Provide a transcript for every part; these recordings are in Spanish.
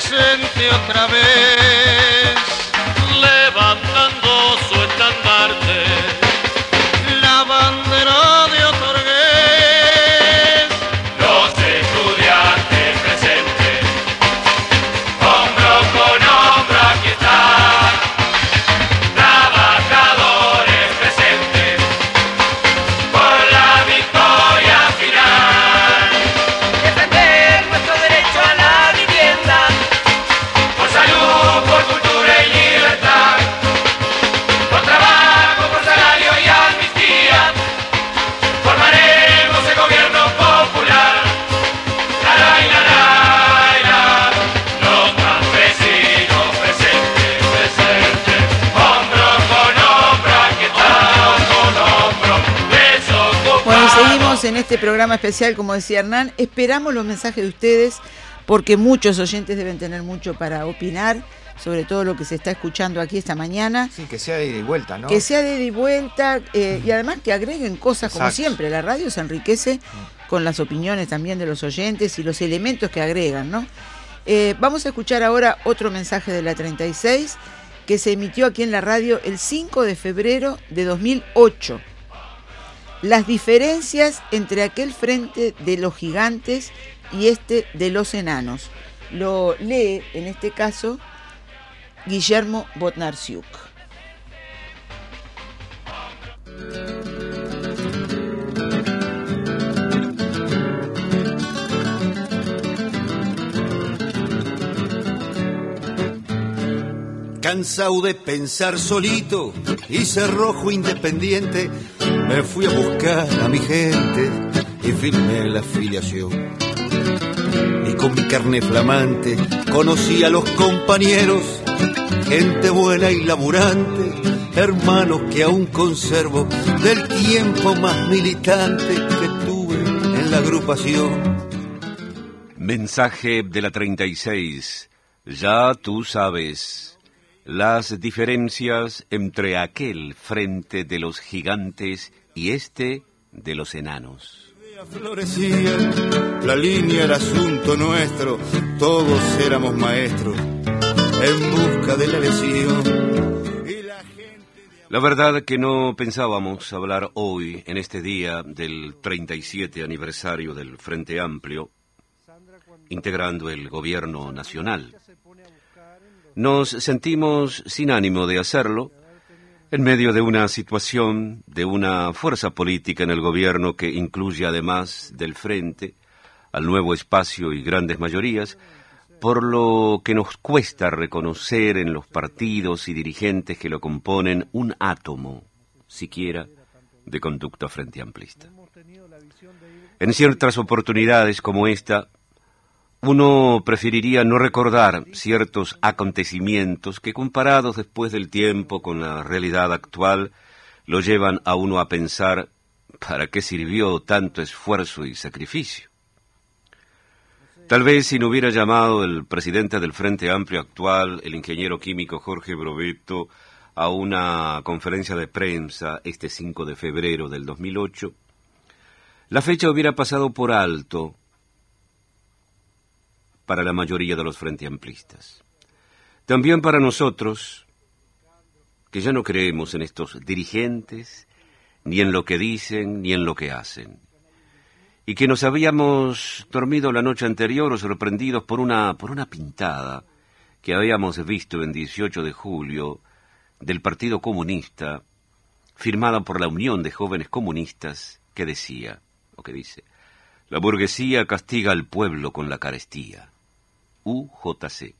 presente otra vez, levantando su estandarte, la bandera de Otorgués. Los estudiantes presentes, hombro con hombro aquí están, trabajadores presentes, por la victoria final. Defender nuestro derecho a la vivienda, Por salud, por cultura y libertad, por trabajo, por salario y amnistía, formaremos el gobierno popular. La, la, la, la, la. Los campesinos presentes, presentes, hombro con hombro, aquí estamos con hombro, desocupados. Bueno, seguimos en este programa especial, como decía Hernán. Esperamos los mensajes de ustedes, porque muchos oyentes deben tener mucho para opinar sobre todo lo que se está escuchando aquí esta mañana. Sí, que sea de ida y vuelta, ¿no? Que sea de ida y vuelta, y además que agreguen cosas. Como Exacto. siempre. La radio se enriquece con las opiniones también de los oyentes y los elementos que agregan, ¿no? Vamos a escuchar ahora otro mensaje de la 36 que se emitió aquí en la radio el 5 de febrero de 2008. Las diferencias entre aquel frente de los gigantes y este de los enanos. Lo lee, en este caso, Guillermo Botnarsiuk. Cansado de pensar solito y ser rojo independiente, me fui a buscar a mi gente y firmé la afiliación. Y con mi carne flamante conocí a los compañeros, gente buena y laburante, hermanos que aún conservo del tiempo más militante que tuve en la agrupación. Mensaje de la 36. Ya tú sabes las diferencias entre aquel frente de los gigantes y este de los enanos. Florecía, la línea era asunto nuestro, todos éramos maestros en busca de la lesión. La verdad que no pensábamos hablar hoy, en este día del 37 aniversario del Frente Amplio, integrando el gobierno nacional. Nos sentimos sin ánimo de hacerlo, en medio de una situación, de una fuerza política en el gobierno que incluye además del Frente, al nuevo espacio y grandes mayorías, por lo que nos cuesta reconocer en los partidos y dirigentes que lo componen un átomo, siquiera, de conducta frente amplista. En ciertas oportunidades como esta, uno preferiría no recordar ciertos acontecimientos que, comparados después del tiempo con la realidad actual, lo llevan a uno a pensar ¿para qué sirvió tanto esfuerzo y sacrificio? Tal vez si no hubiera llamado el presidente del Frente Amplio actual, el ingeniero químico Jorge Brovetto, a una conferencia de prensa este 5 de febrero del 2008, la fecha hubiera pasado por alto para la mayoría de los frente amplistas. También para nosotros, que ya no creemos en estos dirigentes, ni en lo que dicen, ni en lo que hacen, y que nos habíamos dormido la noche anterior o sorprendidos por una pintada que habíamos visto en 18 de julio del Partido Comunista, firmada por la Unión de Jóvenes Comunistas, que decía, o que dice, la burguesía castiga al pueblo con la carestía. UJC.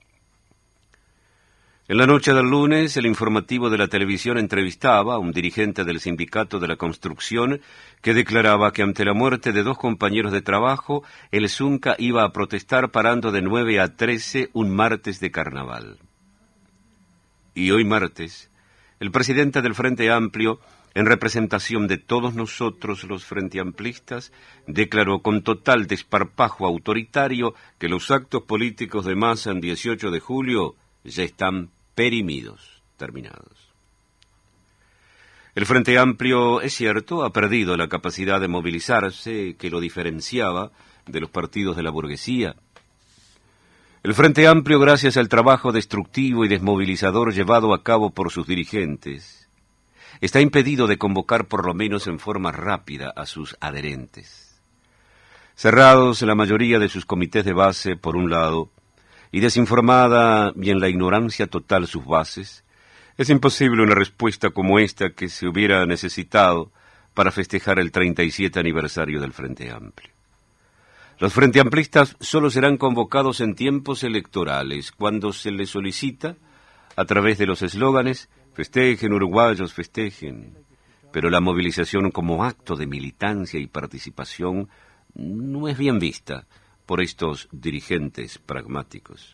En la noche del lunes, el informativo de la televisión entrevistaba a un dirigente del sindicato de la construcción que declaraba que ante la muerte de 2 compañeros de trabajo, el Zunca iba a protestar parando de 9 a 13 un martes de carnaval. Y hoy martes, el presidente del Frente Amplio, en representación de todos nosotros los frente amplistas, declaró con total desparpajo autoritario que los actos políticos de masa en 18 de julio ya están perimidos, terminados. El Frente Amplio, es cierto, ha perdido la capacidad de movilizarse que lo diferenciaba de los partidos de la burguesía. El Frente Amplio, gracias al trabajo destructivo y desmovilizador llevado a cabo por sus dirigentes, está impedido de convocar por lo menos en forma rápida a sus adherentes. Cerrados la mayoría de sus comités de base, por un lado, y desinformada y en la ignorancia total sus bases, es imposible una respuesta como esta que se hubiera necesitado para festejar el 37 aniversario del Frente Amplio. Los Frente Amplistas solo serán convocados en tiempos electorales, cuando se les solicita, a través de los eslóganes, festejen uruguayos, festejen, pero la movilización como acto de militancia y participación no es bien vista por estos dirigentes pragmáticos.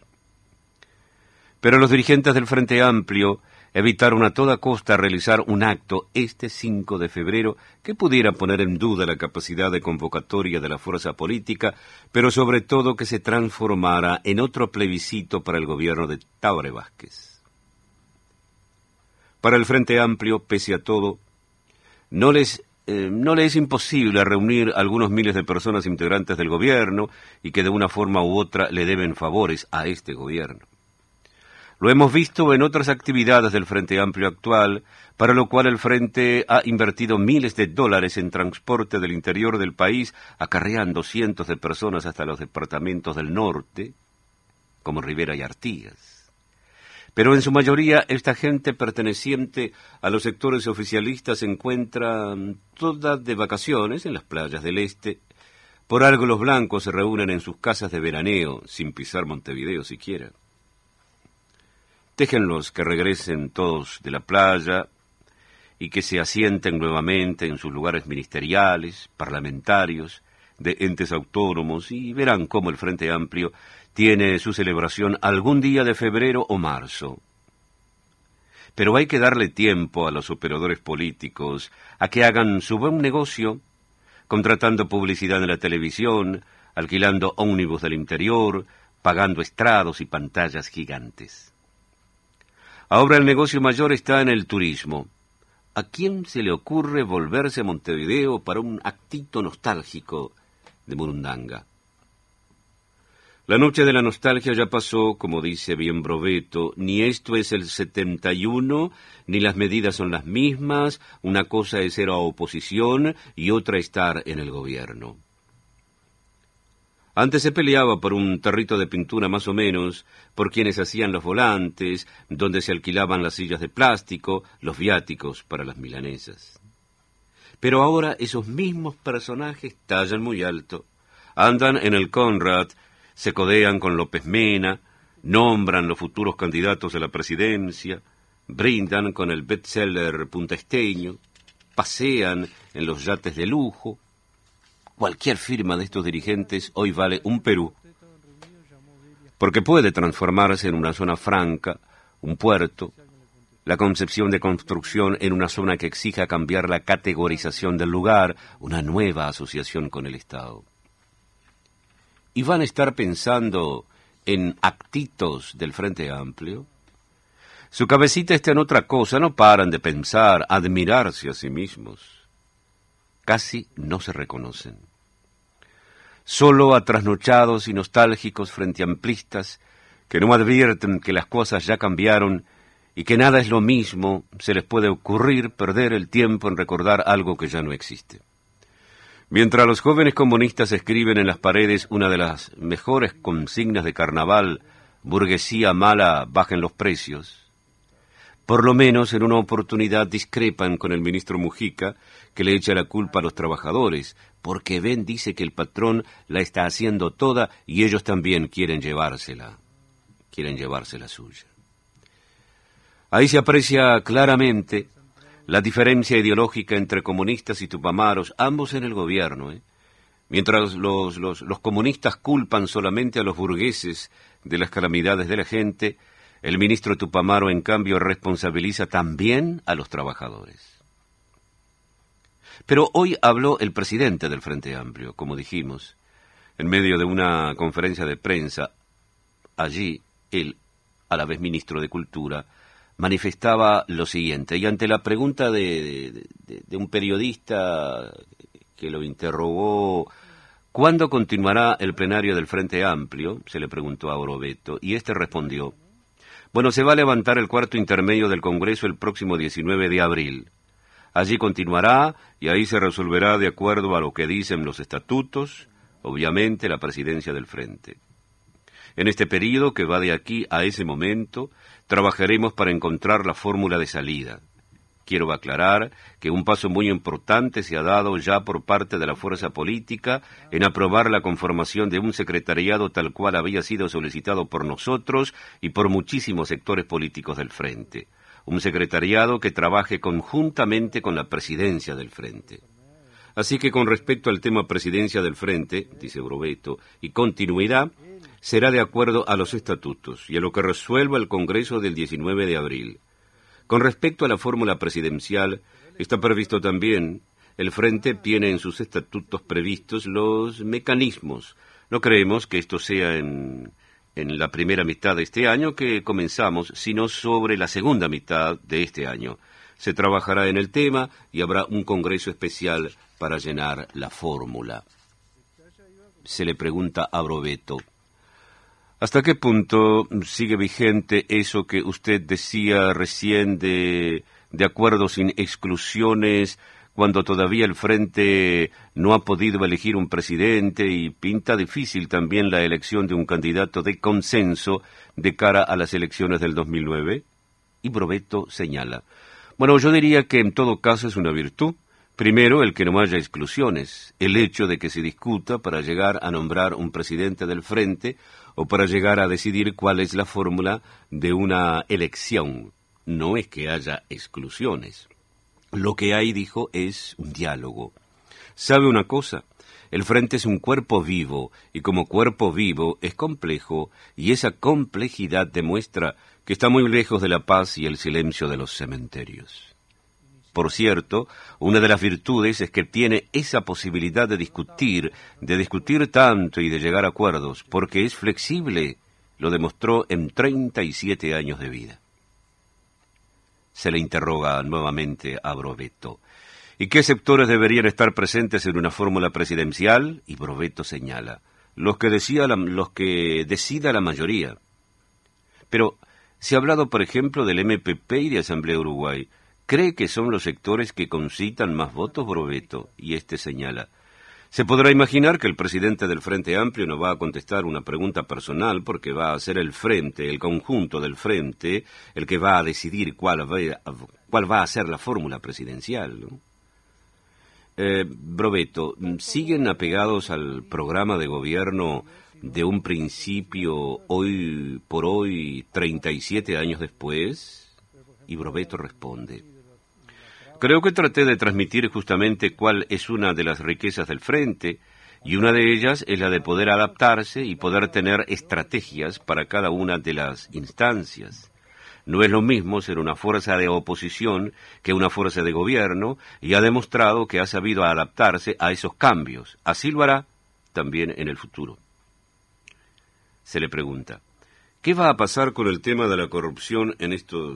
Pero los dirigentes del Frente Amplio evitaron a toda costa realizar un acto este 5 de febrero que pudiera poner en duda la capacidad de convocatoria de la fuerza política, pero sobre todo que se transformara en otro plebiscito para el gobierno de Tabaré Vázquez. Para el Frente Amplio, pese a todo, no le es imposible reunir algunos miles de personas integrantes del gobierno y que de una forma u otra le deben favores a este gobierno. Lo hemos visto en otras actividades del Frente Amplio actual, para lo cual el Frente ha invertido miles de dólares en transporte del interior del país, acarreando cientos de personas hasta los departamentos del norte, como Rivera y Artigas. Pero en su mayoría esta gente perteneciente a los sectores oficialistas se encuentra toda de vacaciones en las playas del este. Por algo los blancos se reúnen en sus casas de veraneo, sin pisar Montevideo siquiera. Déjenlos que regresen todos de la playa y que se asienten nuevamente en sus lugares ministeriales, parlamentarios, de entes autónomos, y verán cómo el Frente Amplio tiene su celebración algún día de febrero o marzo. Pero hay que darle tiempo a los operadores políticos a que hagan su buen negocio, contratando publicidad en la televisión, alquilando ómnibus del interior, pagando estrados y pantallas gigantes. Ahora el negocio mayor está en el turismo. ¿A quién se le ocurre volverse a Montevideo para un actito nostálgico de Murundanga? La noche de la nostalgia ya pasó, como dice bien Brovetto, ni esto es el 71, ni las medidas son las mismas, una cosa es ser a oposición y otra estar en el gobierno. Antes se peleaba por un tarrito de pintura más o menos, por quienes hacían los volantes, donde se alquilaban las sillas de plástico, los viáticos para las milanesas. Pero ahora esos mismos personajes tallan muy alto, andan en el Conrad, se codean con López Mena, nombran los futuros candidatos a la presidencia, brindan con el bestseller puntaesteño, pasean en los yates de lujo. Cualquier firma de estos dirigentes hoy vale un Perú, porque puede transformarse en una zona franca, un puerto, la concepción de construcción en una zona que exija cambiar la categorización del lugar, una nueva asociación con el Estado. ¿Y van a estar pensando en actitos del Frente Amplio? Su cabecita está en otra cosa, no paran de pensar, admirarse a sí mismos. Casi no se reconocen. Solo a trasnochados y nostálgicos frenteamplistas que no advierten que las cosas ya cambiaron y que nada es lo mismo, se les puede ocurrir perder el tiempo en recordar algo que ya no existe. Mientras los jóvenes comunistas escriben en las paredes una de las mejores consignas de carnaval, burguesía mala, bajen los precios, por lo menos en una oportunidad discrepan con el ministro Mujica, que le echa la culpa a los trabajadores, porque Ben dice que el patrón la está haciendo toda y ellos también quieren llevársela suya. Ahí se aprecia claramente la diferencia ideológica entre comunistas y tupamaros, ambos en el gobierno. Mientras los comunistas culpan solamente a los burgueses de las calamidades de la gente, el ministro Tupamaro, en cambio, responsabiliza también a los trabajadores. Pero hoy habló el presidente del Frente Amplio, como dijimos, en medio de una conferencia de prensa. Allí, él, a la vez ministro de Cultura, manifestaba lo siguiente, y ante la pregunta de un periodista que lo interrogó ¿Cuándo continuará el plenario del Frente Amplio?, se le preguntó a Brovetto, y este respondió: bueno, se va a levantar el cuarto intermedio del Congreso el próximo 19 de abril. Allí continuará y ahí se resolverá de acuerdo a lo que dicen los estatutos, obviamente la presidencia del Frente. En este período que va de aquí a ese momento, trabajaremos para encontrar la fórmula de salida. Quiero aclarar que un paso muy importante se ha dado ya por parte de la fuerza política en aprobar la conformación de un secretariado tal cual había sido solicitado por nosotros y por muchísimos sectores políticos del Frente. Un secretariado que trabaje conjuntamente con la presidencia del Frente. Así que con respecto al tema presidencia del Frente, dice Brovetto, y continuidad, será de acuerdo a los estatutos y a lo que resuelva el Congreso del 19 de abril. Con respecto a la fórmula presidencial, está previsto también, el Frente tiene en sus estatutos previstos los mecanismos. No creemos que esto sea en la primera mitad de este año que comenzamos, sino sobre la segunda mitad de este año. Se trabajará en el tema y habrá un congreso especial para llenar la fórmula. Se le pregunta a Brovetto: ¿hasta qué punto sigue vigente eso que usted decía recién de acuerdos sin exclusiones, cuando todavía el Frente no ha podido elegir un presidente y pinta difícil también la elección de un candidato de consenso de cara a las elecciones del 2009? Y Brovetto señala: bueno, yo diría que en todo caso es una virtud. Primero, el que no haya exclusiones, el hecho de que se discuta para llegar a nombrar un presidente del Frente o para llegar a decidir cuál es la fórmula de una elección. No es que haya exclusiones. Lo que hay, dijo, es un diálogo. ¿Sabe una cosa? El Frente es un cuerpo vivo, y como cuerpo vivo es complejo, y esa complejidad demuestra que está muy lejos de la paz y el silencio de los cementerios. Por cierto, una de las virtudes es que tiene esa posibilidad de discutir tanto y de llegar a acuerdos, porque es flexible, lo demostró en 37 años de vida. Se le interroga nuevamente a Brovetto: ¿y qué sectores deberían estar presentes en una fórmula presidencial? Y Brovetto señala: los que decida la mayoría. Pero se ha hablado, por ejemplo, del MPP y de Asamblea Uruguay. ¿Cree que son los sectores que concitan más votos, Brovetto? Y este señala: se podrá imaginar que el presidente del Frente Amplio no va a contestar una pregunta personal porque va a ser el Frente, el conjunto del Frente, el que va a decidir cuál va a ser la fórmula presidencial, ¿no? Brovetto, ¿siguen apegados al programa de gobierno de un principio hoy por hoy, 37 años después? Y Brovetto responde: creo que traté de transmitir justamente cuál es una de las riquezas del Frente, y una de ellas es la de poder adaptarse y poder tener estrategias para cada una de las instancias. No es lo mismo ser una fuerza de oposición que una fuerza de gobierno, y ha demostrado que ha sabido adaptarse a esos cambios. Así lo hará también en el futuro. Se le pregunta: ¿qué va a pasar con el tema de la corrupción que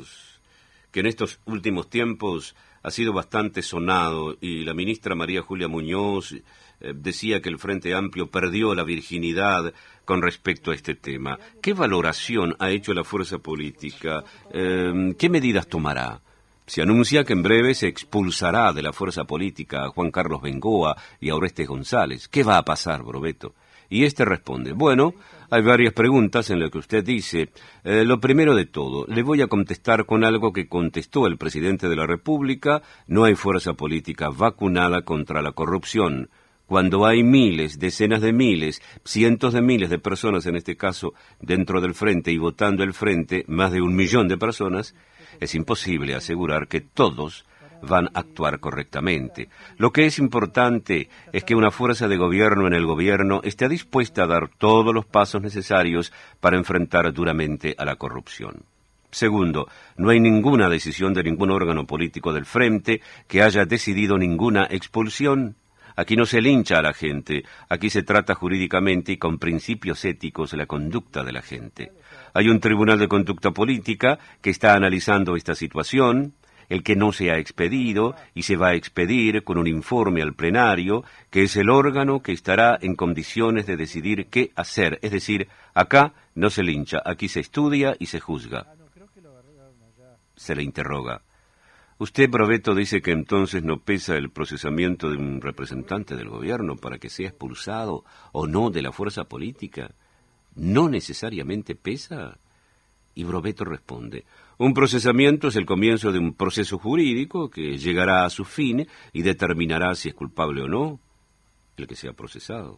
en estos últimos tiempos ha sido bastante sonado, y la ministra María Julia Muñoz decía que el Frente Amplio perdió la virginidad con respecto a este tema? ¿Qué valoración ha hecho la fuerza política? ¿Qué medidas tomará? Se anuncia que en breve se expulsará de la fuerza política a Juan Carlos Bengoa y a Orestes González. ¿Qué va a pasar, Brovetto? Y este responde: bueno, hay varias preguntas en las que usted dice. Lo primero de todo, le voy a contestar con algo que contestó el presidente de la República: no hay fuerza política vacunada contra la corrupción. Cuando hay miles, decenas de miles, cientos de miles de personas, en este caso, dentro del Frente y votando el Frente, más de 1 millón de personas, es imposible asegurar que todos van a actuar correctamente. Lo que es importante es que una fuerza de gobierno en el gobierno esté dispuesta a dar todos los pasos necesarios para enfrentar duramente a la corrupción. Segundo, no hay ninguna decisión de ningún órgano político del Frente que haya decidido ninguna expulsión. Aquí no se lincha a la gente, aquí se trata jurídicamente y con principios éticos la conducta de la gente. Hay un tribunal de conducta política que está analizando esta situación. el que no se ha expedido y se va a expedir con un informe al plenario, que es el órgano que estará en condiciones de decidir qué hacer. Es decir, acá no se lincha, aquí se estudia y se juzga. Se le interroga. Usted, Brovetto, dice que entonces no pesa el procesamiento de un representante del gobierno para que sea expulsado o no de la fuerza política. ¿No necesariamente pesa? Y Brovetto responde, un procesamiento es el comienzo de un proceso jurídico que llegará a su fin y determinará si es culpable o no el que sea procesado.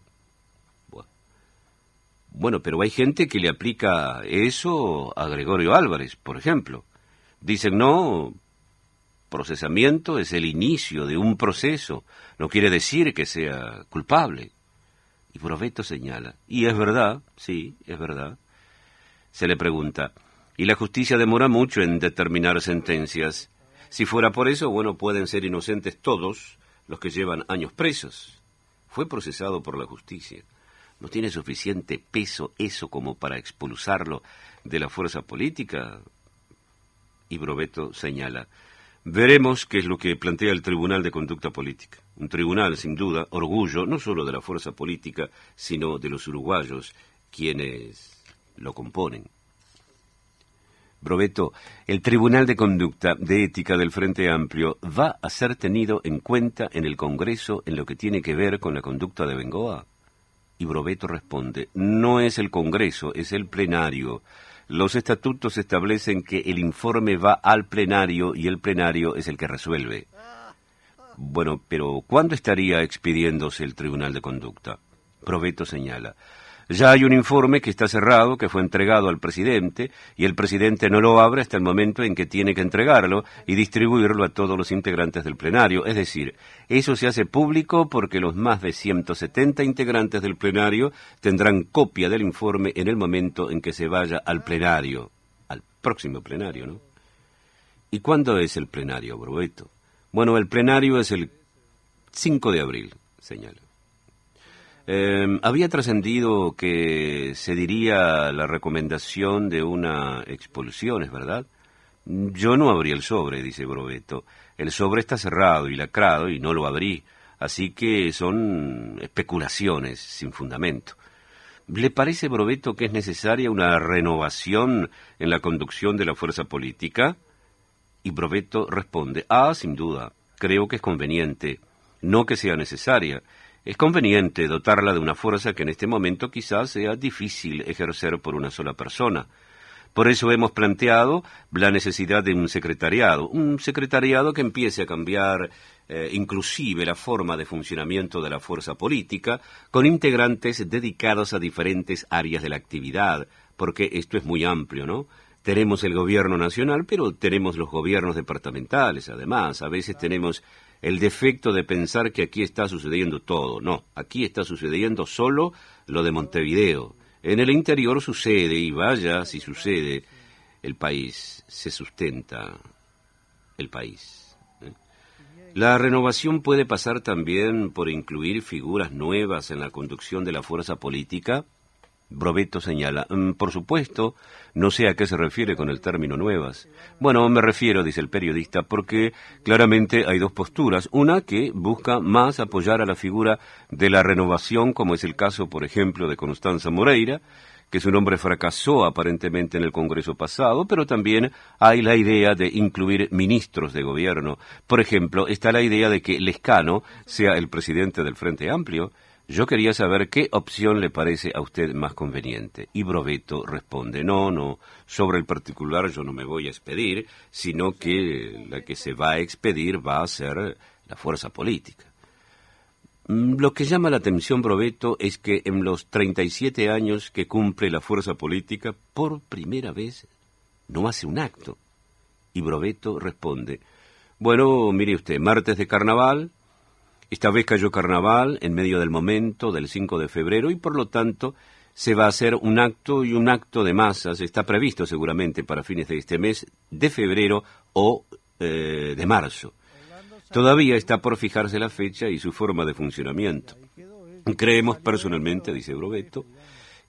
Bueno, pero hay gente que le aplica eso a Gregorio Álvarez, por ejemplo. Dicen, no, procesamiento es el inicio de un proceso, no quiere decir que sea culpable. Y Brovetto señala, y es verdad, sí, es verdad. Se le pregunta, ¿y la justicia demora mucho en determinar sentencias? Si fuera por eso, bueno, pueden ser inocentes todos los que llevan años presos. Fue procesado por la justicia. ¿No tiene suficiente peso eso como para expulsarlo de la fuerza política? Y Brovetto señala, veremos qué es lo que plantea el Tribunal de Conducta Política. Un tribunal, sin duda, orgullo no solo de la fuerza política, sino de los uruguayos, quienes lo componen. Brovetto, el Tribunal de Conducta de Ética del Frente Amplio va a ser tenido en cuenta en el Congreso en lo que tiene que ver con la conducta de Bengoa. Y Brovetto responde, no es el Congreso, es el plenario. Los estatutos establecen que el informe va al plenario y el plenario es el que resuelve. Bueno, pero ¿cuándo estaría expidiéndose el Tribunal de Conducta? Brovetto señala, ya hay un informe que está cerrado, que fue entregado al presidente, y el presidente no lo abre hasta el momento en que tiene que entregarlo y distribuirlo a todos los integrantes del plenario. Es decir, eso se hace público porque los más de 170 integrantes del plenario tendrán copia del informe en el momento en que se vaya al plenario, al próximo plenario, ¿no? ¿Y cuándo es el plenario, Brovetto? Bueno, el plenario es el 5 de abril, señala. Había trascendido que se diría la recomendación de una expulsión, ¿es verdad? Yo no abrí el sobre, dice Brovetto. El sobre está cerrado y lacrado y no lo abrí, así que son especulaciones sin fundamento. ¿Le parece, Brovetto, que es necesaria una renovación en la conducción de la fuerza política? Y Brovetto responde, sin duda, creo que es conveniente, no que sea necesaria. Es conveniente dotarla de una fuerza que en este momento quizás sea difícil ejercer por una sola persona. Por eso hemos planteado la necesidad de un secretariado que empiece a cambiar inclusive la forma de funcionamiento de la fuerza política, con integrantes dedicados a diferentes áreas de la actividad, porque esto es muy amplio, ¿no? Tenemos el gobierno nacional, pero tenemos los gobiernos departamentales, además. A veces tenemos el defecto de pensar que aquí está sucediendo todo. No, aquí está sucediendo solo lo de Montevideo. En el interior sucede, y vaya si sucede, el país se sustenta, el país. La renovación puede pasar también por incluir figuras nuevas en la conducción de la fuerza política. Brovetto señala, por supuesto, no sé a qué se refiere con el término nuevas. Bueno, me refiero, dice el periodista, porque claramente hay dos posturas. Una que busca más apoyar a la figura de la renovación, como es el caso, por ejemplo, de Constanza Moreira, que su nombre fracasó aparentemente en el Congreso pasado, pero también hay la idea de incluir ministros de gobierno. Por ejemplo, está la idea de que Lescano sea el presidente del Frente Amplio. Yo quería saber qué opción le parece a usted más conveniente. Y Brovetto responde, no, sobre el particular yo no me voy a expedir, sino que la que se va a expedir va a ser la fuerza política. Lo que llama la atención, Brovetto, es que en los 37 años que cumple la fuerza política, por primera vez no hace un acto. Y Brovetto responde, bueno, mire usted, martes de carnaval. Esta vez cayó carnaval en medio del momento del 5 de febrero y por lo tanto se va a hacer un acto y un acto de masas. Está previsto seguramente para fines de este mes de febrero o de marzo. Todavía está por fijarse la fecha y su forma de funcionamiento. Creemos personalmente, dice Brovetto,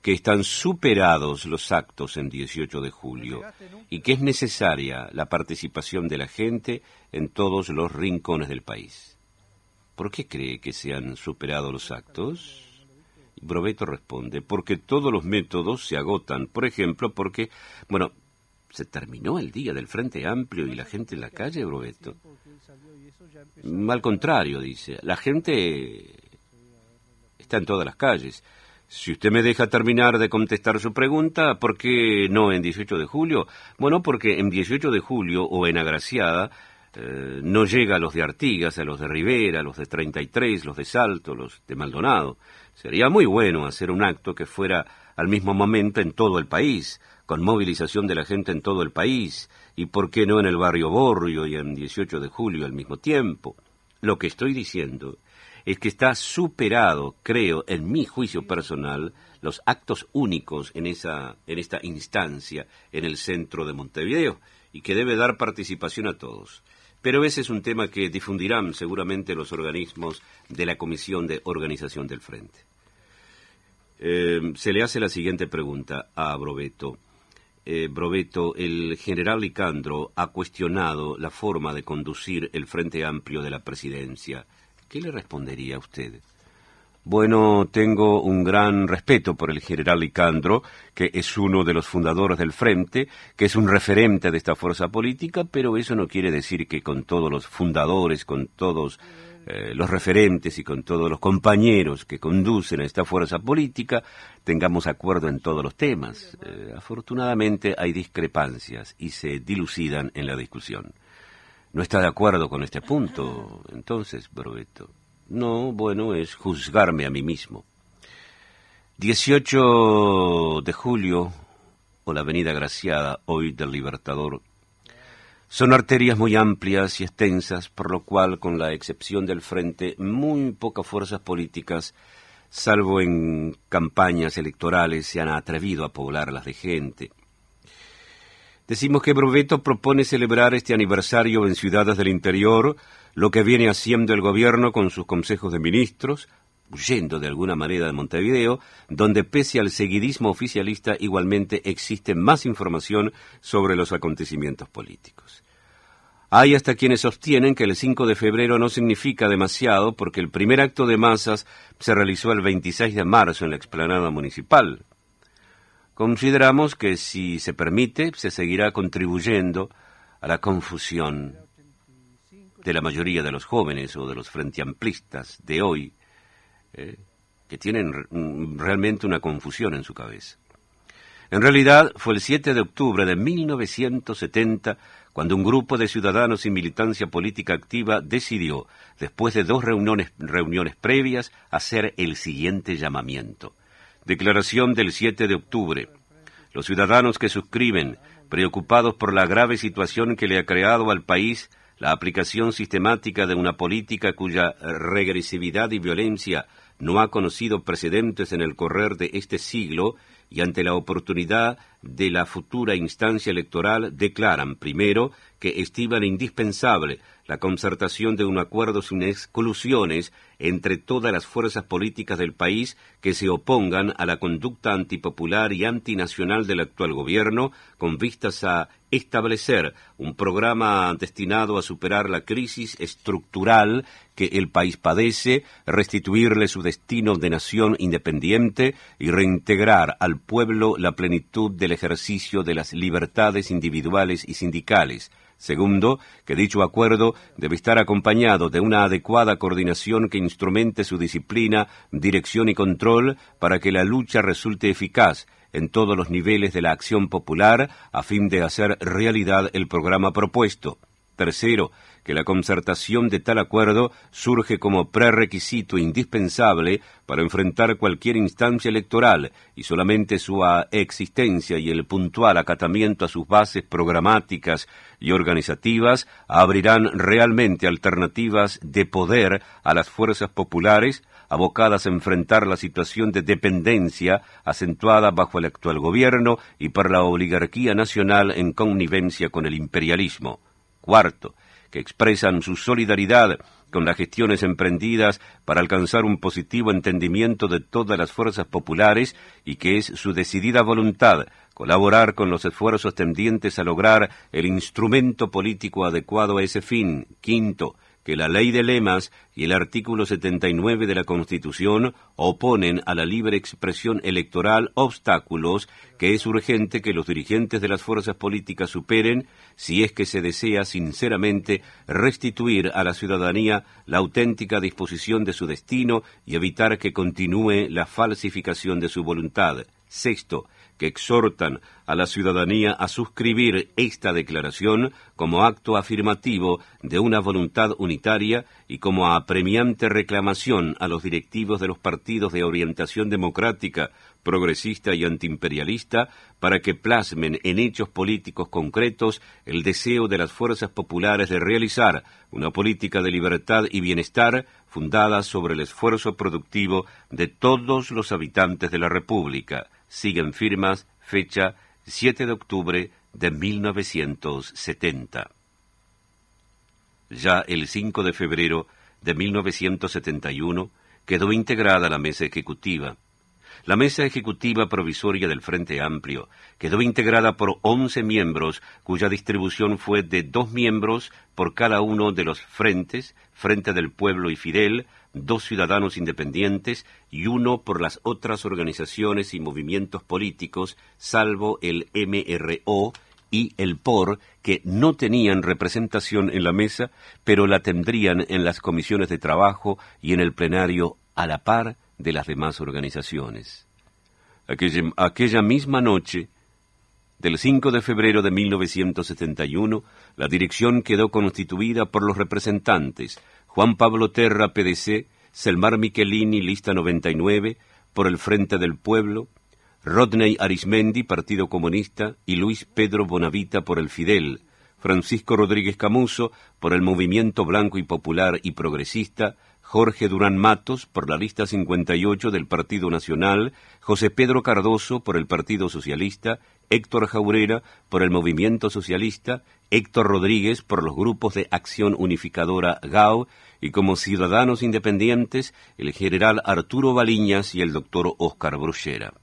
que están superados los actos en 18 de julio y que es necesaria la participación de la gente en todos los rincones del país. ¿Por qué cree que se han superado los actos? Brovetto responde, porque todos los métodos se agotan. Por ejemplo, porque, bueno, ¿se terminó el día del Frente Amplio y la gente en la calle, Brovetto? Al contrario, dice, la gente está en todas las calles. Si usted me deja terminar de contestar su pregunta, ¿por qué no en 18 de julio? Bueno, porque en 18 de julio o en Agraciada no llega a los de Artigas, a los de Rivera, a los de 33, los de Salto, los de Maldonado. Sería muy bueno hacer un acto que fuera al mismo momento en todo el país, con movilización de la gente en todo el país, y por qué no en el barrio Borrio y en 18 de julio al mismo tiempo. Lo que estoy diciendo es que está superado, creo, en mi juicio personal, los actos únicos en esta instancia, en el centro de Montevideo, y que debe dar participación a todos. Pero ese es un tema que difundirán seguramente los organismos de la Comisión de Organización del Frente. Se le hace la siguiente pregunta a Brovetto. Brovetto, el general Licandro ha cuestionado la forma de conducir el Frente Amplio de la presidencia. ¿Qué le respondería a usted? Bueno, tengo un gran respeto por el general Licandro, que es uno de los fundadores del Frente, que es un referente de esta fuerza política, pero eso no quiere decir que con todos los fundadores, con todos los referentes y con todos los compañeros que conducen a esta fuerza política tengamos acuerdo en todos los temas. Afortunadamente hay discrepancias y se dilucidan en la discusión. ¿No está de acuerdo con este punto, entonces, Brovetto? No, bueno, es juzgarme a mí mismo. 18 de julio, o la avenida Agraciada, hoy del Libertador, son arterias muy amplias y extensas, por lo cual, con la excepción del Frente, muy pocas fuerzas políticas, salvo en campañas electorales, se han atrevido a poblarlas de gente. Decimos que Brovetto propone celebrar este aniversario en ciudades del interior, lo que viene haciendo el gobierno con sus consejos de ministros, huyendo de alguna manera de Montevideo, donde pese al seguidismo oficialista igualmente existe más información sobre los acontecimientos políticos. Hay hasta quienes sostienen que el 5 de febrero no significa demasiado porque el primer acto de masas se realizó el 26 de marzo en la explanada municipal. Consideramos que si se permite, se seguirá contribuyendo a la confusión de la mayoría de los jóvenes o de los frenteamplistas de hoy, que tienen realmente una confusión en su cabeza. En realidad, fue el 7 de octubre de 1970 cuando un grupo de ciudadanos y militancia política activa decidió, después de 2 reuniones previas, hacer el siguiente llamamiento. Declaración del 7 de octubre. Los ciudadanos que suscriben, preocupados por la grave situación que le ha creado al país, la aplicación sistemática de una política cuya regresividad y violencia no ha conocido precedentes en el correr de este siglo, y ante la oportunidad de la futura instancia electoral declaran, primero, que estiman indispensable la concertación de un acuerdo sin exclusiones entre todas las fuerzas políticas del país que se opongan a la conducta antipopular y antinacional del actual gobierno, con vistas a establecer un programa destinado a superar la crisis estructural que el país padece, restituirle su destino de nación independiente y reintegrar al pueblo la plenitud del ejercicio de las libertades individuales y sindicales. Segundo, que dicho acuerdo debe estar acompañado de una adecuada coordinación que instrumente su disciplina, dirección y control para que la lucha resulte eficaz en todos los niveles de la acción popular a fin de hacer realidad el programa propuesto. Tercero, que la concertación de tal acuerdo surge como prerequisito indispensable para enfrentar cualquier instancia electoral y solamente su existencia y el puntual acatamiento a sus bases programáticas y organizativas abrirán realmente alternativas de poder a las fuerzas populares abocadas a enfrentar la situación de dependencia acentuada bajo el actual gobierno y por la oligarquía nacional en connivencia con el imperialismo. Cuarto, que expresan su solidaridad con las gestiones emprendidas para alcanzar un positivo entendimiento de todas las fuerzas populares y que es su decidida voluntad colaborar con los esfuerzos tendientes a lograr el instrumento político adecuado a ese fin. Quinto, que la ley de lemas y el artículo 79 de la Constitución oponen a la libre expresión electoral obstáculos que es urgente que los dirigentes de las fuerzas políticas superen si es que se desea sinceramente restituir a la ciudadanía la auténtica disposición de su destino y evitar que continúe la falsificación de su voluntad. Sexto, que exhortan a la ciudadanía a suscribir esta declaración como acto afirmativo de una voluntad unitaria y como apremiante reclamación a los directivos de los partidos de orientación democrática, progresista y antiimperialista para que plasmen en hechos políticos concretos el deseo de las fuerzas populares de realizar una política de libertad y bienestar fundada sobre el esfuerzo productivo de todos los habitantes de la República. Siguen firmas, fecha 7 de octubre de 1970. Ya el 5 de febrero de 1971 quedó integrada la mesa ejecutiva. La mesa ejecutiva provisoria del Frente Amplio quedó integrada por 11 miembros, cuya distribución fue de 2 miembros por cada uno de los frentes, Frente del Pueblo y Fidel, 2 ciudadanos independientes y 1 por las otras organizaciones y movimientos políticos, salvo el MRO y el POR, que no tenían representación en la mesa, pero la tendrían en las comisiones de trabajo y en el plenario a la par de las demás organizaciones. Aquella misma noche, del 5 de febrero de 1971, la dirección quedó constituida por los representantes Juan Pablo Terra, PDC, Selmar Michelini, lista 99, por el Frente del Pueblo, Rodney Arismendi, Partido Comunista, y Luis Pedro Bonavita por el Fidel, Francisco Rodríguez Camuso por el Movimiento Blanco y Popular y Progresista, Jorge Durán Matos por la lista 58 del Partido Nacional, José Pedro Cardoso por el Partido Socialista, Héctor Jaurera por el Movimiento Socialista, Héctor Rodríguez por los grupos de Acción Unificadora GAO y como ciudadanos independientes el general Arturo Baliñas y el doctor Óscar Bruchera.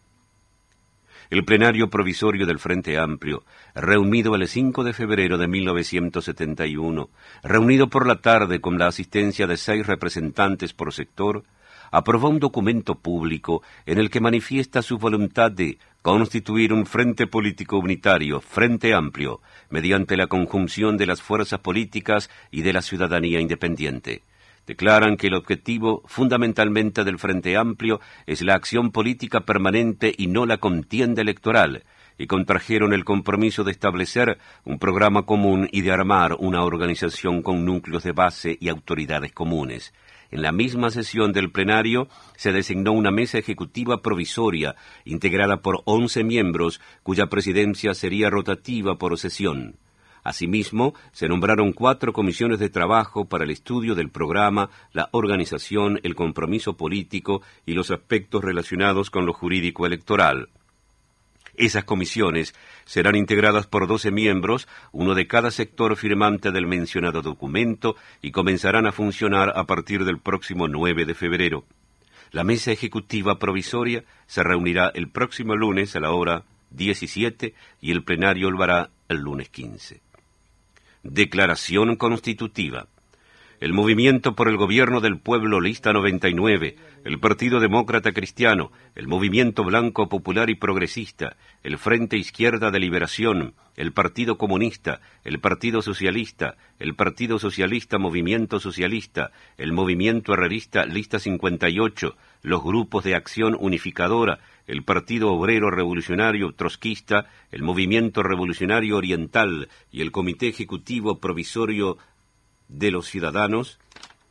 El plenario provisorio del Frente Amplio, reunido el 5 de febrero de 1971, reunido por la tarde con la asistencia de 6 representantes por sector, aprobó un documento público en el que manifiesta su voluntad de constituir un frente político unitario, Frente Amplio, mediante la conjunción de las fuerzas políticas y de la ciudadanía independiente. Declaran que el objetivo fundamentalmente del Frente Amplio es la acción política permanente y no la contienda electoral, y contrajeron el compromiso de establecer un programa común y de armar una organización con núcleos de base y autoridades comunes. En la misma sesión del plenario se designó una mesa ejecutiva provisoria, integrada por 11 miembros, cuya presidencia sería rotativa por sesión. Asimismo, se nombraron 4 comisiones de trabajo para el estudio del programa, la organización, el compromiso político y los aspectos relacionados con lo jurídico electoral. Esas comisiones serán integradas por 12 miembros, uno de cada sector firmante del mencionado documento, y comenzarán a funcionar a partir del próximo 9 de febrero. La mesa ejecutiva provisoria se reunirá el próximo lunes a la hora 17 y el plenario lo hará el lunes 15. Declaración constitutiva. El Movimiento por el Gobierno del Pueblo, lista 99, el Partido Demócrata Cristiano, el Movimiento Blanco Popular y Progresista, el Frente Izquierda de Liberación, el Partido Comunista, el Partido Socialista, el Partido Socialista Movimiento Socialista, el Movimiento Herrerista, lista 58, los grupos de Acción Unificadora, el Partido Obrero Revolucionario Trotskista, el Movimiento Revolucionario Oriental y el Comité Ejecutivo Provisorio de los Ciudadanos,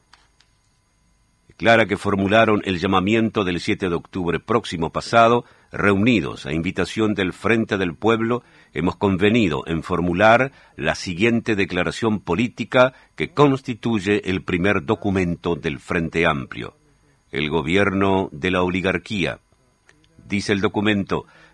declara que formularon el llamamiento del 7 de octubre próximo pasado, reunidos a invitación del Frente del Pueblo, hemos convenido en formular la siguiente declaración política que constituye el primer documento del Frente Amplio. El gobierno de la oligarquía. Dice el documento: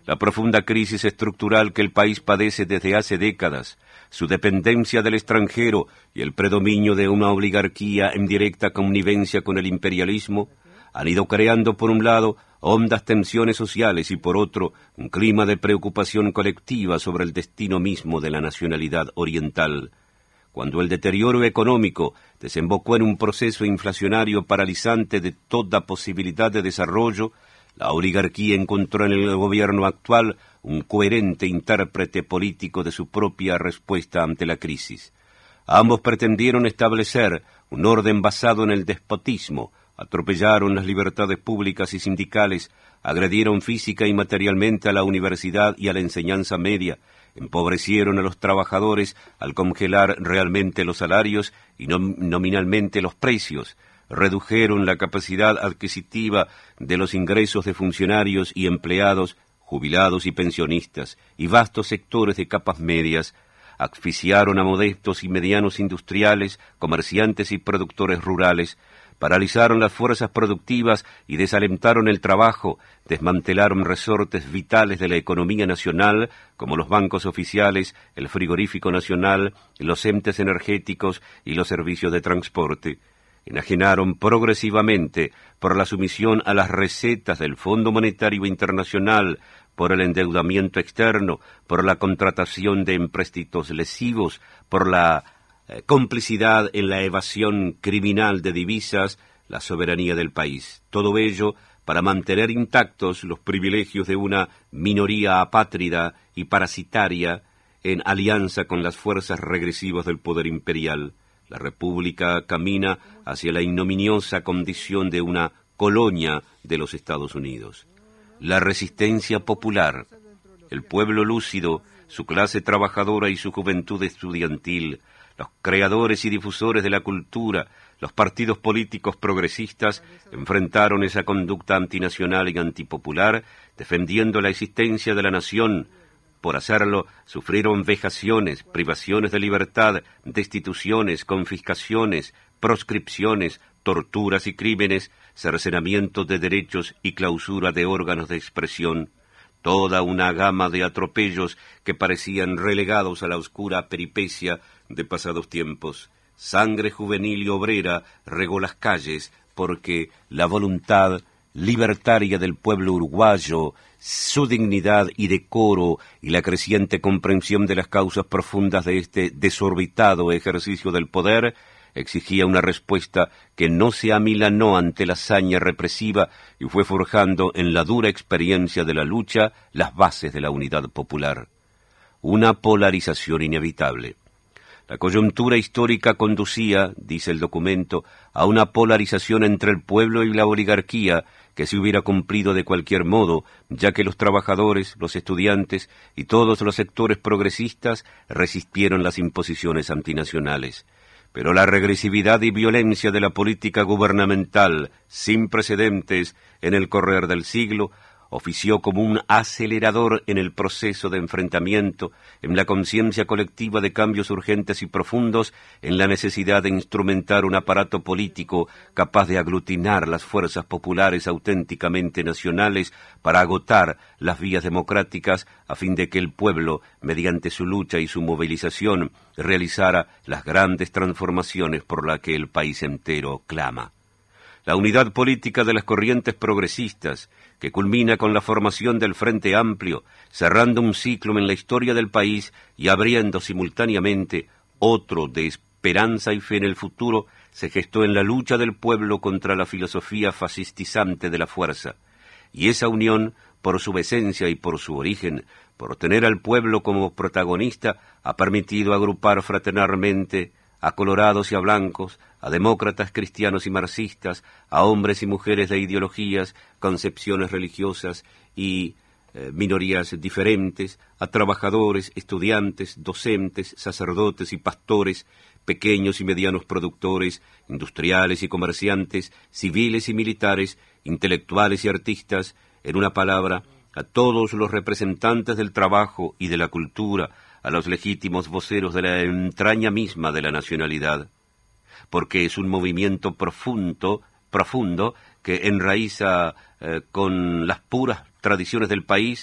La profunda crisis estructural que el país padece desde hace décadas, su dependencia del extranjero y el predominio de una oligarquía en directa connivencia con el imperialismo, han ido creando, por un lado, hondas tensiones sociales y, por otro, un clima de preocupación colectiva sobre el destino mismo de la nacionalidad oriental. Cuando el deterioro económico desembocó en un proceso inflacionario paralizante de toda posibilidad de desarrollo, la oligarquía encontró en el gobierno actual un coherente intérprete político de su propia respuesta ante la crisis. Ambos pretendieron establecer un orden basado en el despotismo, atropellaron las libertades públicas y sindicales, agredieron física y materialmente a la universidad y a la enseñanza media, empobrecieron a los trabajadores al congelar realmente los salarios y nominalmente los precios, redujeron la capacidad adquisitiva de los ingresos de funcionarios y empleados, jubilados y pensionistas, y vastos sectores de capas medias, asfixiaron a modestos y medianos industriales, comerciantes y productores rurales, paralizaron las fuerzas productivas y desalentaron el trabajo, desmantelaron resortes vitales de la economía nacional, como los bancos oficiales, el frigorífico nacional, los entes energéticos y los servicios de transporte. Enajenaron progresivamente por la sumisión a las recetas del Fondo Monetario Internacional, por el endeudamiento externo, por la contratación de empréstitos lesivos, por la complicidad en la evasión criminal de divisas, la soberanía del país. Todo ello para mantener intactos los privilegios de una minoría apátrida y parasitaria en alianza con las fuerzas regresivas del poder imperial. La República camina hacia la ignominiosa condición de una colonia de los Estados Unidos. La resistencia popular, el pueblo lúcido, su clase trabajadora y su juventud estudiantil, los creadores y difusores de la cultura, los partidos políticos progresistas enfrentaron esa conducta antinacional y antipopular, defendiendo la existencia de la nación. Por hacerlo, sufrieron vejaciones, privaciones de libertad, destituciones, confiscaciones, proscripciones, torturas y crímenes, cercenamiento de derechos y clausura de órganos de expresión. Toda una gama de atropellos que parecían relegados a la oscura peripecia de pasados tiempos. Sangre juvenil y obrera regó las calles porque la voluntad libertaria del pueblo uruguayo, su dignidad y decoro y la creciente comprensión de las causas profundas de este desorbitado ejercicio del poder exigía una respuesta que no se amilanó ante la hazaña represiva y fue forjando en la dura experiencia de la lucha las bases de la unidad popular. Una polarización inevitable. La coyuntura histórica conducía, dice el documento, a una polarización entre el pueblo y la oligarquía que se hubiera cumplido de cualquier modo, ya que los trabajadores, los estudiantes y todos los sectores progresistas resistieron las imposiciones antinacionales. Pero la regresividad y violencia de la política gubernamental, sin precedentes en el correr del siglo, ofició como un acelerador en el proceso de enfrentamiento, en la conciencia colectiva de cambios urgentes y profundos, en la necesidad de instrumentar un aparato político capaz de aglutinar las fuerzas populares auténticamente nacionales para agotar las vías democráticas a fin de que el pueblo, mediante su lucha y su movilización, realizara las grandes transformaciones por las que el país entero clama. La unidad política de las corrientes progresistas, que culmina con la formación del Frente Amplio, cerrando un ciclo en la historia del país y abriendo simultáneamente otro de esperanza y fe en el futuro, se gestó en la lucha del pueblo contra la filosofía fascistizante de la fuerza. Y esa unión, por su esencia y por su origen, por tener al pueblo como protagonista, ha permitido agrupar fraternalmente a colorados y a blancos, a demócratas cristianos y marxistas, a hombres y mujeres de ideologías, concepciones religiosas y minorías diferentes, a trabajadores, estudiantes, docentes, sacerdotes y pastores, pequeños y medianos productores, industriales y comerciantes, civiles y militares, intelectuales y artistas, en una palabra, a todos los representantes del trabajo y de la cultura, a los legítimos voceros de la entraña misma de la nacionalidad, porque es un movimiento profundo que enraiza con las puras tradiciones del país,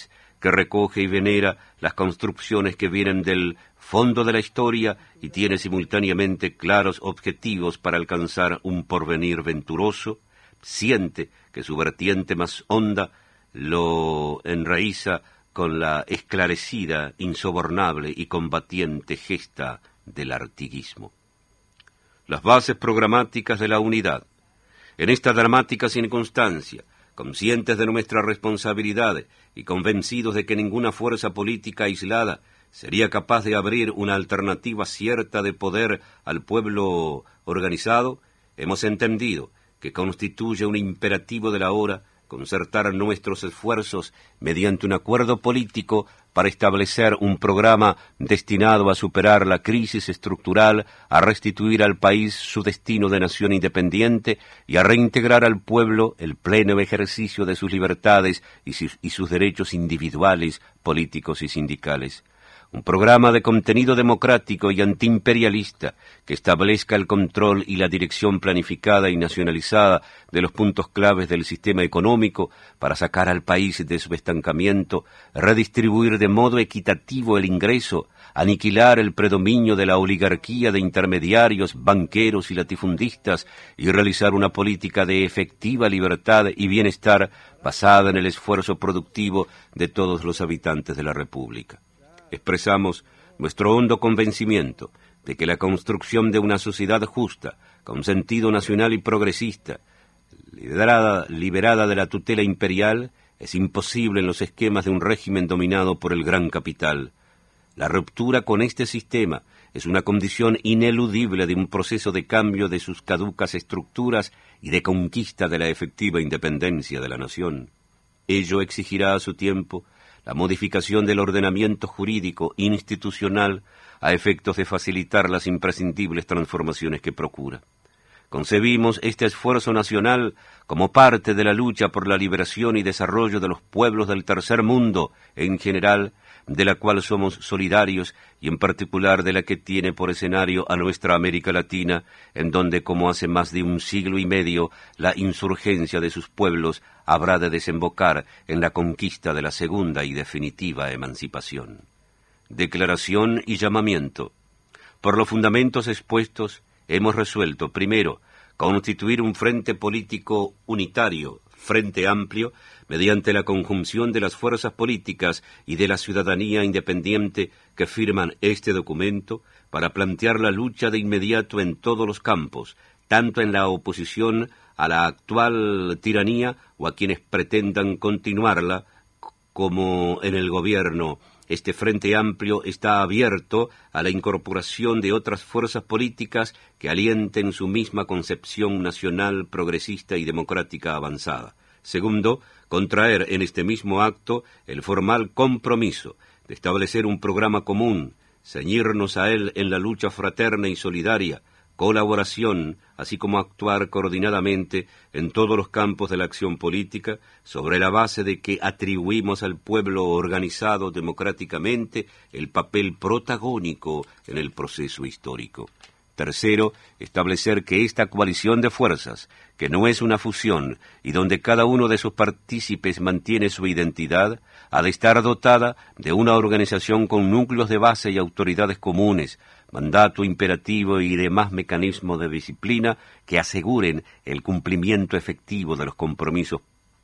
que recoge y venera las construcciones que vienen del fondo de la historia y tiene simultáneamente claros objetivos para alcanzar un porvenir venturoso, siente que su vertiente más honda lo enraiza con la esclarecida, insobornable y combatiente gesta del artiguismo. Las bases programáticas de la unidad. En esta dramática circunstancia, conscientes de nuestra responsabilidad y convencidos de que ninguna fuerza política aislada sería capaz de abrir una alternativa cierta de poder al pueblo organizado, hemos entendido que constituye un imperativo de la hora concertar nuestros esfuerzos mediante un acuerdo político para establecer un programa destinado a superar la crisis estructural, a restituir al país su destino de nación independiente y a reintegrar al pueblo el pleno ejercicio de sus libertades y sus derechos individuales, políticos y sindicales. Un programa de contenido democrático y antiimperialista que establezca el control y la dirección planificada y nacionalizada de los puntos claves del sistema económico para sacar al país de su estancamiento, redistribuir de modo equitativo el ingreso, aniquilar el predominio de la oligarquía de intermediarios, banqueros y latifundistas y realizar una política de efectiva libertad y bienestar basada en el esfuerzo productivo de todos los habitantes de la República. Expresamos nuestro hondo convencimiento de que la construcción de una sociedad justa, con sentido nacional y progresista, liberada de la tutela imperial, es imposible en los esquemas de un régimen dominado por el gran capital. La ruptura con este sistema es una condición ineludible de un proceso de cambio de sus caducas estructuras y de conquista de la efectiva independencia de la nación. Ello exigirá a su tiempo la modificación del ordenamiento jurídico institucional a efectos de facilitar las imprescindibles transformaciones que procura. Concebimos este esfuerzo nacional como parte de la lucha por la liberación y desarrollo de los pueblos del tercer mundo en general, de la cual somos solidarios y en particular de la que tiene por escenario a nuestra América Latina, en donde, como hace más de un siglo y medio, la insurgencia de sus pueblos habrá de desembocar en la conquista de la segunda y definitiva emancipación. Declaración y llamamiento. Por los fundamentos expuestos, hemos resuelto, primero, constituir un frente político unitario, Frente Amplio, mediante la conjunción de las fuerzas políticas y de la ciudadanía independiente que firman este documento para plantear la lucha de inmediato en todos los campos, tanto en la oposición a la actual tiranía o a quienes pretendan continuarla, como en el gobierno. Este Frente Amplio está abierto a la incorporación de otras fuerzas políticas que alienten su misma concepción nacional, progresista y democrática avanzada. Segundo, contraer en este mismo acto el formal compromiso de establecer un programa común, ceñirnos a él en la lucha fraterna y solidaria, colaboración, así como actuar coordinadamente en todos los campos de la acción política, sobre la base de que atribuimos al pueblo organizado democráticamente el papel protagónico en el proceso histórico. Tercero, establecer que esta coalición de fuerzas, que no es una fusión y donde cada uno de sus partícipes mantiene su identidad, ha de estar dotada de una organización con núcleos de base y autoridades comunes, mandato imperativo y demás mecanismos de disciplina que aseguren el cumplimiento efectivo de los compromisos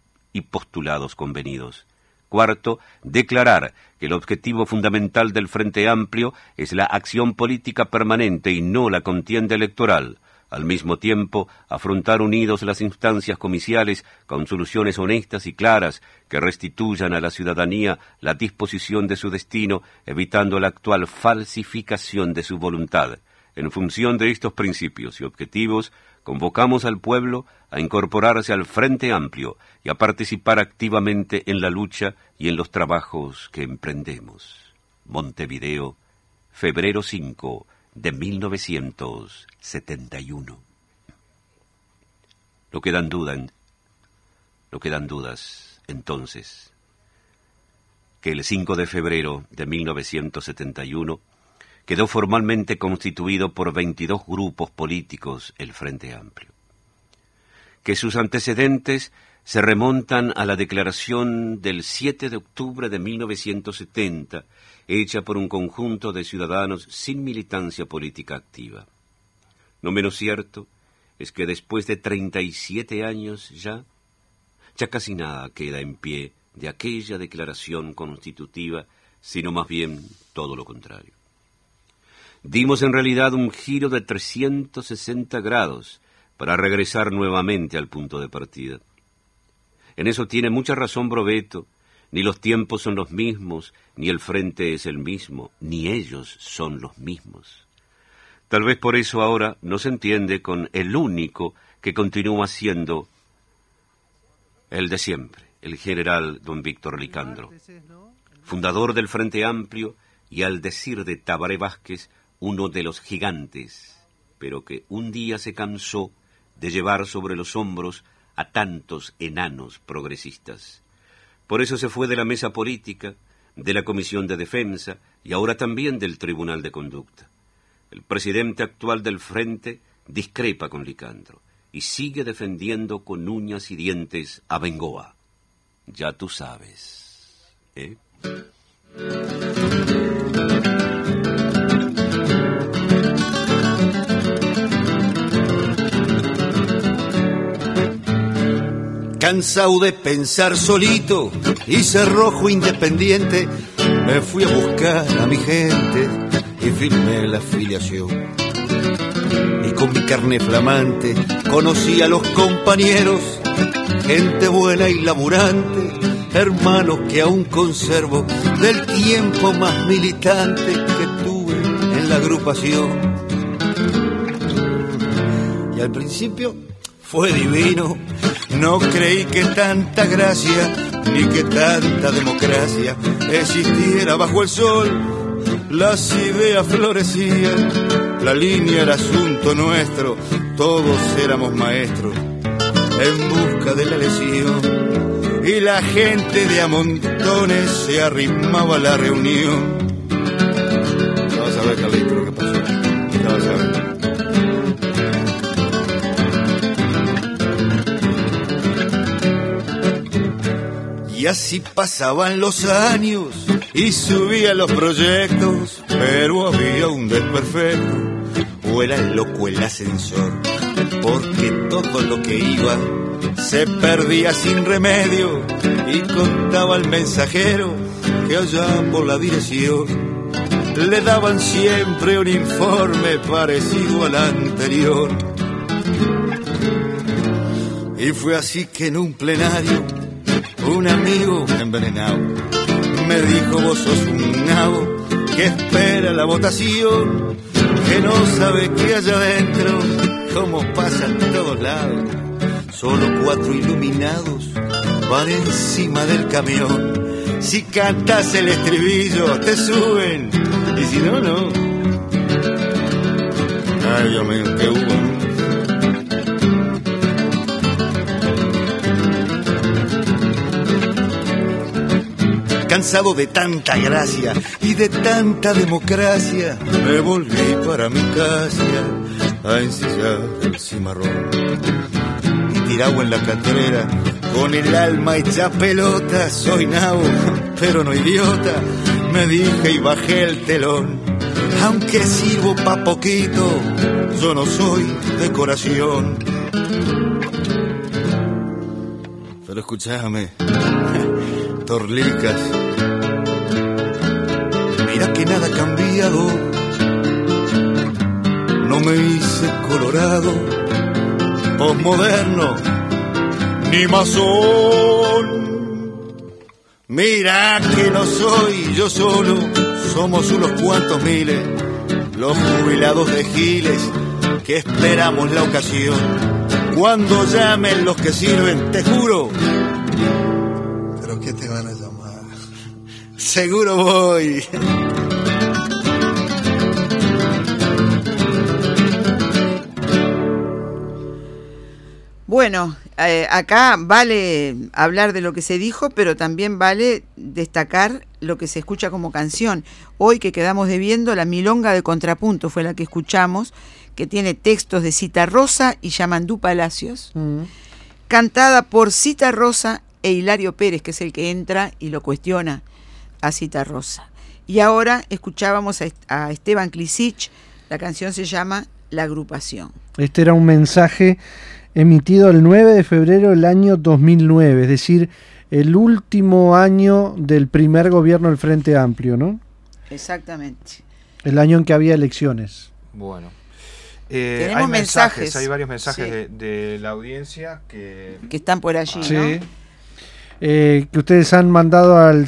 y postulados convenidos. Cuarto, declarar que el objetivo fundamental del Frente Amplio es la acción política permanente y no la contienda electoral. Al mismo tiempo, afrontar unidos las instancias comiciales con soluciones honestas y claras que restituyan a la ciudadanía la disposición de su destino, evitando la actual falsificación de su voluntad. En función de estos principios y objetivos, convocamos al pueblo a incorporarse al Frente Amplio y a participar activamente en la lucha y en los trabajos que emprendemos. Montevideo, febrero 5 de 1971. No quedan dudas, entonces, que el 5 de febrero de 1971 quedó formalmente constituido por 22 grupos políticos el Frente Amplio. Que sus antecedentes se remontan a la declaración del 7 de octubre de 1970, hecha por un conjunto de ciudadanos sin militancia política activa. No menos cierto es que después de 37 años ya casi nada queda en pie de aquella declaración constitutiva, sino más bien todo lo contrario. Dimos en realidad un giro de 360 grados para regresar nuevamente al punto de partida. En eso tiene mucha razón Brovetto: ni los tiempos son los mismos, ni el frente es el mismo, ni ellos son los mismos. Tal vez por eso ahora no se entiende con el único que continúa siendo el de siempre, el general don Víctor Licandro, fundador del Frente Amplio y, al decir de Tabaré Vázquez, uno de los gigantes, pero que un día se cansó de llevar sobre los hombros a tantos enanos progresistas. Por eso se fue de la mesa política, de la Comisión de Defensa y ahora también del Tribunal de Conducta. El presidente actual del Frente discrepa con Licandro y sigue defendiendo con uñas y dientes a Bengoa. Ya tú sabes, ¿eh? Cansado de pensar solito y ser rojo independiente, me fui a buscar a mi gente y firmé la afiliación. Y con mi carne flamante conocí a los compañeros, gente buena y laburante, hermanos que aún conservo del tiempo más militante que tuve en la agrupación. Y al principio fue divino, no creí que tanta gracia ni que tanta democracia existiera bajo el sol. Las ideas florecían, la línea era asunto nuestro, todos éramos maestros en busca de la lesión, y la gente de a montones se arrimaba a la reunión. Ya vas a ver, Carlito, lo que pasó. Ya vas a ver. Y así pasaban los años y subían los proyectos, pero había un desperfecto, o era loco el ascensor, porque todo lo que iba se perdía sin remedio, y contaba al mensajero que allá por la dirección le daban siempre un informe parecido al anterior. Y fue así que en un plenario un amigo envenenado me dijo: vos sos un nabo que espera la votación, que no sabe qué hay adentro, cómo pasa en todos lados. Solo 4 iluminados van encima del camión. Si cantas el estribillo te suben, y si no, no. Ay, Dios mío, qué hubo. Cansado de tanta gracia y de tanta democracia, me volví para mi casa a ensillar el cimarrón. Y tirado en la catrera, con el alma hecha pelota, soy nabo, pero no idiota, me dije y bajé el telón. Aunque sirvo pa' poquito, yo no soy decoración. Pero escúchame, Torlicas, mira que nada ha cambiado, no me hice colorado, posmoderno, ni masón. Mira que no soy yo solo, somos unos cuantos miles, los jubilados de Giles, que esperamos la ocasión. Cuando llamen los que sirven, te juro. ¿Pero qué te van a llamar? Seguro voy. Bueno, acá vale hablar de lo que se dijo, pero también vale destacar lo que se escucha como canción. Hoy que quedamos debiendo, la Milonga de Contrapunto fue la que escuchamos, que tiene textos de Citarrosa y Yamandú Palacios, cantada por Citarrosa e Hilario Pérez, que es el que entra y lo cuestiona a Citarrosa. Y ahora escuchábamos a Esteban Klisic, la canción se llama La Agrupación. Este era un mensaje emitido el 9 de febrero del año 2009, es decir, el último año del primer gobierno del Frente Amplio, ¿no? Exactamente. El año en que había elecciones. Bueno. Tenemos hay mensajes. Hay varios mensajes Sí. de la audiencia que están por allí, Sí. ¿no? Que ustedes han mandado al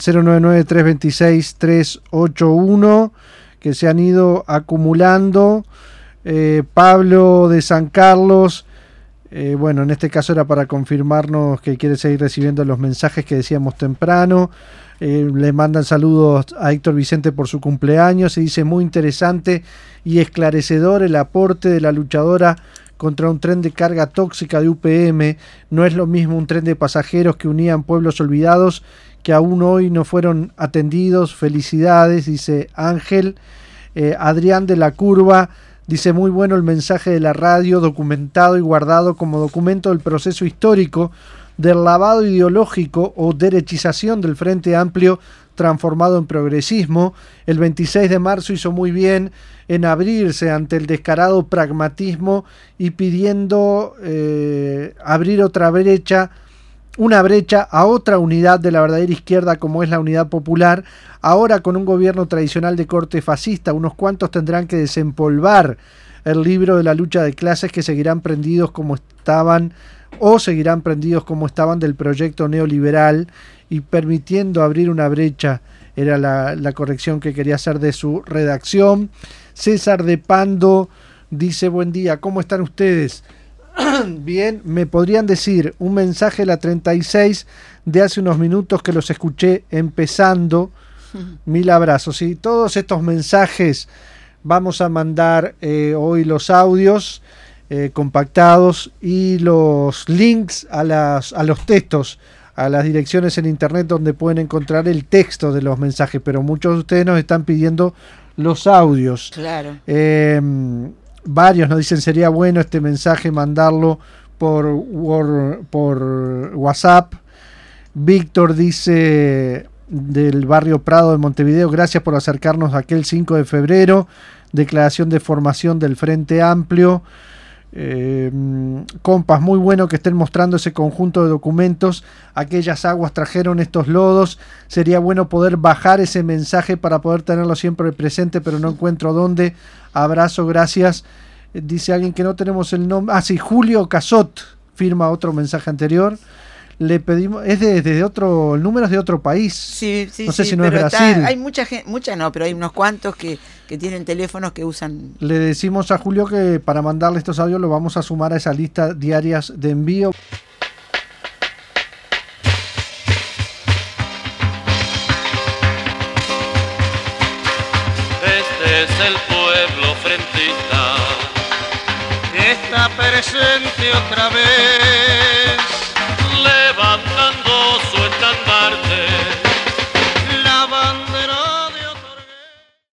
099-326-381, que se han ido acumulando. Pablo de San Carlos, bueno, en este caso era para confirmarnos que quiere seguir recibiendo los mensajes que decíamos temprano. Le mandan saludos a Héctor Vicente por su cumpleaños y dice: muy interesante y esclarecedor el aporte de la luchadora contra un tren de carga tóxica de UPM. No es lo mismo un tren de pasajeros que unían pueblos olvidados que aún hoy no fueron atendidos. Felicidades, dice Ángel. Adrián de la Curva dice: muy bueno el mensaje de la radio, documentado y guardado como documento del proceso histórico del lavado ideológico o derechización del Frente Amplio transformado en progresismo. El 26 de marzo hizo muy bien en abrirse ante el descarado pragmatismo y pidiendo abrir una brecha a otra unidad de la verdadera izquierda como es la Unidad Popular. Ahora, con un gobierno tradicional de corte fascista, unos cuantos tendrán que desempolvar el libro de la lucha de clases que seguirán prendidos como estaban del proyecto neoliberal y permitiendo abrir una brecha. Era la corrección que quería hacer de su redacción. César de Pando dice: buen día, ¿cómo están ustedes? Bien, ¿me podrían decir un mensaje de la 36 de hace unos minutos que los escuché empezando? Mil abrazos. Y todos estos mensajes vamos a mandar hoy los audios compactados y los links a los textos, a las direcciones en internet donde pueden encontrar el texto de los mensajes, pero muchos de ustedes nos están pidiendo los audios. Claro. Varios nos dicen: sería bueno este mensaje mandarlo por WhatsApp. Víctor dice, del barrio Prado de Montevideo: gracias por acercarnos a aquel 5 de febrero, declaración de formación del Frente Amplio. Compas, muy bueno que estén mostrando ese conjunto de documentos. Aquellas aguas trajeron estos lodos. Sería bueno poder bajar ese mensaje para poder tenerlo siempre presente, pero no encuentro dónde. Abrazo, gracias. Dice alguien que no tenemos el nombre. Sí, Julio Casot firma otro mensaje anterior. Le pedimos, es de otro, el número es de otro país. Sí, no sé si no es Brasil. Hay mucha gente, no, pero hay unos cuantos que tienen teléfonos que usan. Le decimos a Julio que para mandarle estos audios lo vamos a sumar a esa lista diarias de envío. Este es el pueblo frentista que está presente otra vez.